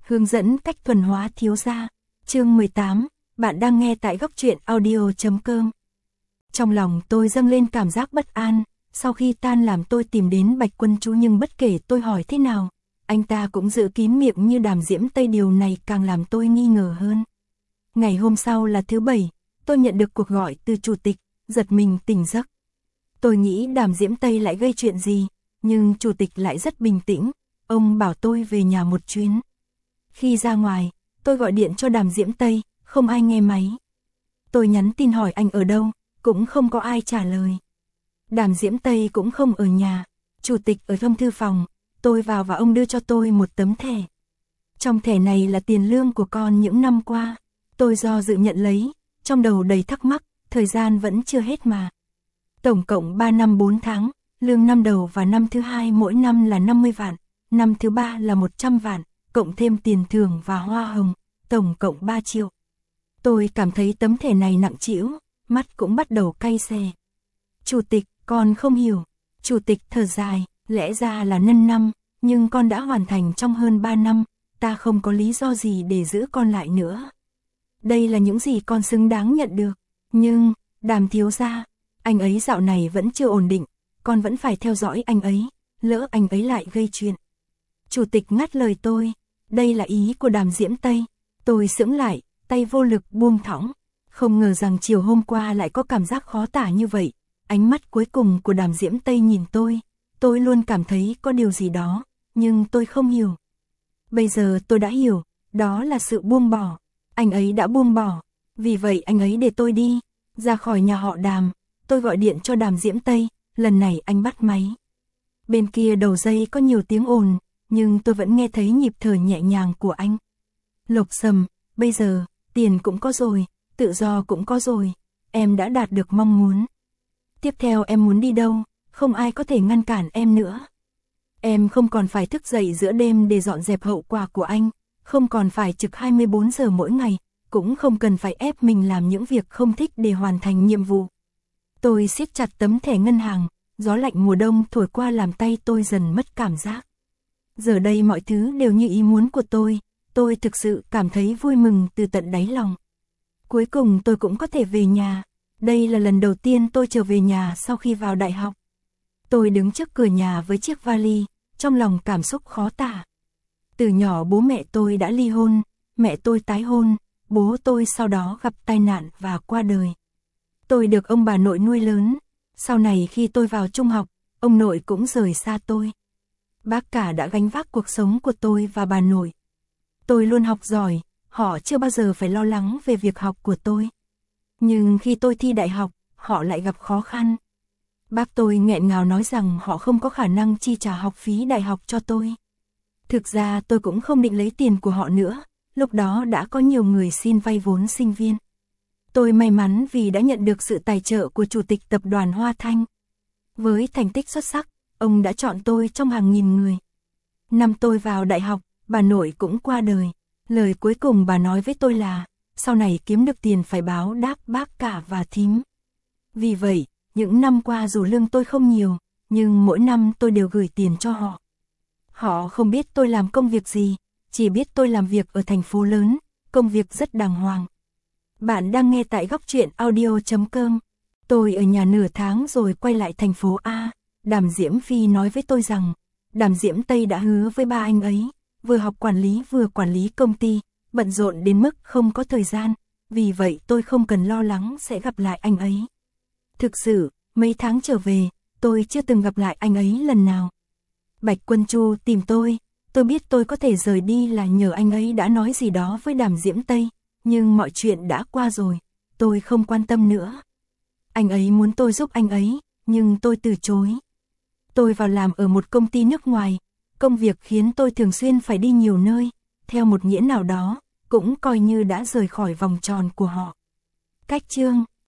Hướng dẫn cách thuần hóa thiếu gia. Chương 18, bạn đang nghe tại góc truyện audio.com. Trong lòng tôi dâng lên cảm giác bất an, sau khi tan làm tôi tìm đến Bạch Quân Chu nhưng bất kể tôi hỏi thế nào, anh ta cũng giữ kín miệng như Đàm Diễm Tây, điều này càng làm tôi nghi ngờ hơn. Ngày hôm sau là thứ Bảy, tôi nhận được cuộc gọi từ chủ tịch, giật mình tỉnh giấc. Tôi nghĩ Đàm Diễm Tây lại gây chuyện gì, nhưng chủ tịch lại rất bình tĩnh, ông bảo tôi về nhà một chuyến. Khi ra ngoài, tôi gọi điện cho Đàm Diễm Tây, không ai nghe máy. Tôi nhắn tin hỏi anh ở đâu, cũng không có ai trả lời. Đàm Diễm Tây cũng không ở nhà, chủ tịch ở trong thư phòng, tôi vào và ông đưa cho tôi một tấm thẻ. Trong thẻ này là tiền lương của con những năm qua. Tôi do dự nhận lấy, trong đầu đầy thắc mắc, thời gian vẫn chưa hết mà. Tổng cộng 3 năm 4 tháng, lương năm đầu và năm thứ hai mỗi năm là 50 vạn, năm thứ ba là 100 vạn, cộng thêm tiền thưởng và hoa hồng, tổng cộng 3 triệu. Tôi cảm thấy tấm thẻ này nặng trĩu, mắt cũng bắt đầu cay xè. Chủ tịch, con không hiểu. Chủ tịch thở dài, lẽ ra là 5 năm, nhưng con đã hoàn thành trong hơn 3 năm, ta không có lý do gì để giữ con lại nữa. Đây là những gì con xứng đáng nhận được, nhưng, Đàm thiếu gia, anh ấy dạo này vẫn chưa ổn định, con vẫn phải theo dõi anh ấy, lỡ anh ấy lại gây chuyện. Chủ tịch ngắt lời tôi, đây là ý của Đàm Diễm Tây. Tôi sững lại, tay vô lực buông thõng, không ngờ rằng chiều hôm qua lại có cảm giác khó tả như vậy. Ánh mắt cuối cùng của Đàm Diễm Tây nhìn tôi luôn cảm thấy có điều gì đó, nhưng tôi không hiểu. Bây giờ tôi đã hiểu, đó là sự buông bỏ. Anh ấy đã buông bỏ, vì vậy anh ấy để tôi đi, ra khỏi nhà họ Đàm. Tôi gọi điện cho Đàm Diễm Tây, lần này anh bắt máy. Bên kia đầu dây có nhiều tiếng ồn, nhưng tôi vẫn nghe thấy nhịp thở nhẹ nhàng của anh. Lộc Sầm, bây giờ, tiền cũng có rồi, tự do cũng có rồi, em đã đạt được mong muốn. Tiếp theo em muốn đi đâu, không ai có thể ngăn cản em nữa. Em không còn phải thức dậy giữa đêm để dọn dẹp hậu quả của anh, không còn phải trực 24 giờ mỗi ngày, cũng không cần phải ép mình làm những việc không thích để hoàn thành nhiệm vụ. Tôi siết chặt tấm thẻ ngân hàng, gió lạnh mùa đông thổi qua làm tay tôi dần mất cảm giác. Giờ đây mọi thứ đều như ý muốn của tôi thực sự cảm thấy vui mừng từ tận đáy lòng. Cuối cùng tôi cũng có thể về nhà, đây là lần đầu tiên tôi trở về nhà sau khi vào đại học. Tôi đứng trước cửa nhà với chiếc vali, trong lòng cảm xúc khó tả. Từ nhỏ bố mẹ tôi đã ly hôn, mẹ tôi tái hôn, bố tôi sau đó gặp tai nạn và qua đời. Tôi được ông bà nội nuôi lớn, sau này khi tôi vào trung học, ông nội cũng rời xa tôi. Bác cả đã gánh vác cuộc sống của tôi và bà nội. Tôi luôn học giỏi, họ chưa bao giờ phải lo lắng về việc học của tôi. Nhưng khi tôi thi đại học, họ lại gặp khó khăn. Bác tôi nghẹn ngào nói rằng họ không có khả năng chi trả học phí đại học cho tôi. Thực ra tôi cũng không định lấy tiền của họ nữa, lúc đó đã có nhiều người xin vay vốn sinh viên. Tôi may mắn vì đã nhận được sự tài trợ của Chủ tịch Tập đoàn Hoa Thanh. Với thành tích xuất sắc, ông đã chọn tôi trong hàng nghìn người. Năm tôi vào đại học, bà nội cũng qua đời. Lời cuối cùng bà nói với tôi là, sau này kiếm được tiền phải báo đáp bác cả và thím. Vì vậy, những năm qua dù lương tôi không nhiều, nhưng mỗi năm tôi đều gửi tiền cho họ. Họ không biết tôi làm công việc gì, chỉ biết tôi làm việc ở thành phố lớn, công việc rất đàng hoàng. Bạn đang nghe tại góc truyện audio.com. Tôi ở nhà nửa tháng rồi quay lại thành phố A. Đàm Diễm Phi nói với tôi rằng, Đàm Diễm Tây đã hứa với ba anh ấy, vừa học quản lý vừa quản lý công ty, bận rộn đến mức không có thời gian, vì vậy tôi không cần lo lắng sẽ gặp lại anh ấy. Thực sự, mấy tháng trở về, tôi chưa từng gặp lại anh ấy lần nào. Bạch Quân Chu tìm tôi biết tôi có thể rời đi là nhờ anh ấy đã nói gì đó với Đàm Diễm Tây, nhưng mọi chuyện đã qua rồi, tôi không quan tâm nữa. Anh ấy muốn tôi giúp anh ấy, nhưng tôi từ chối. Tôi vào làm ở một công ty nước ngoài, công việc khiến tôi thường xuyên phải đi nhiều nơi, theo một nghĩa nào đó, cũng coi như đã rời khỏi vòng tròn của họ. Cách chương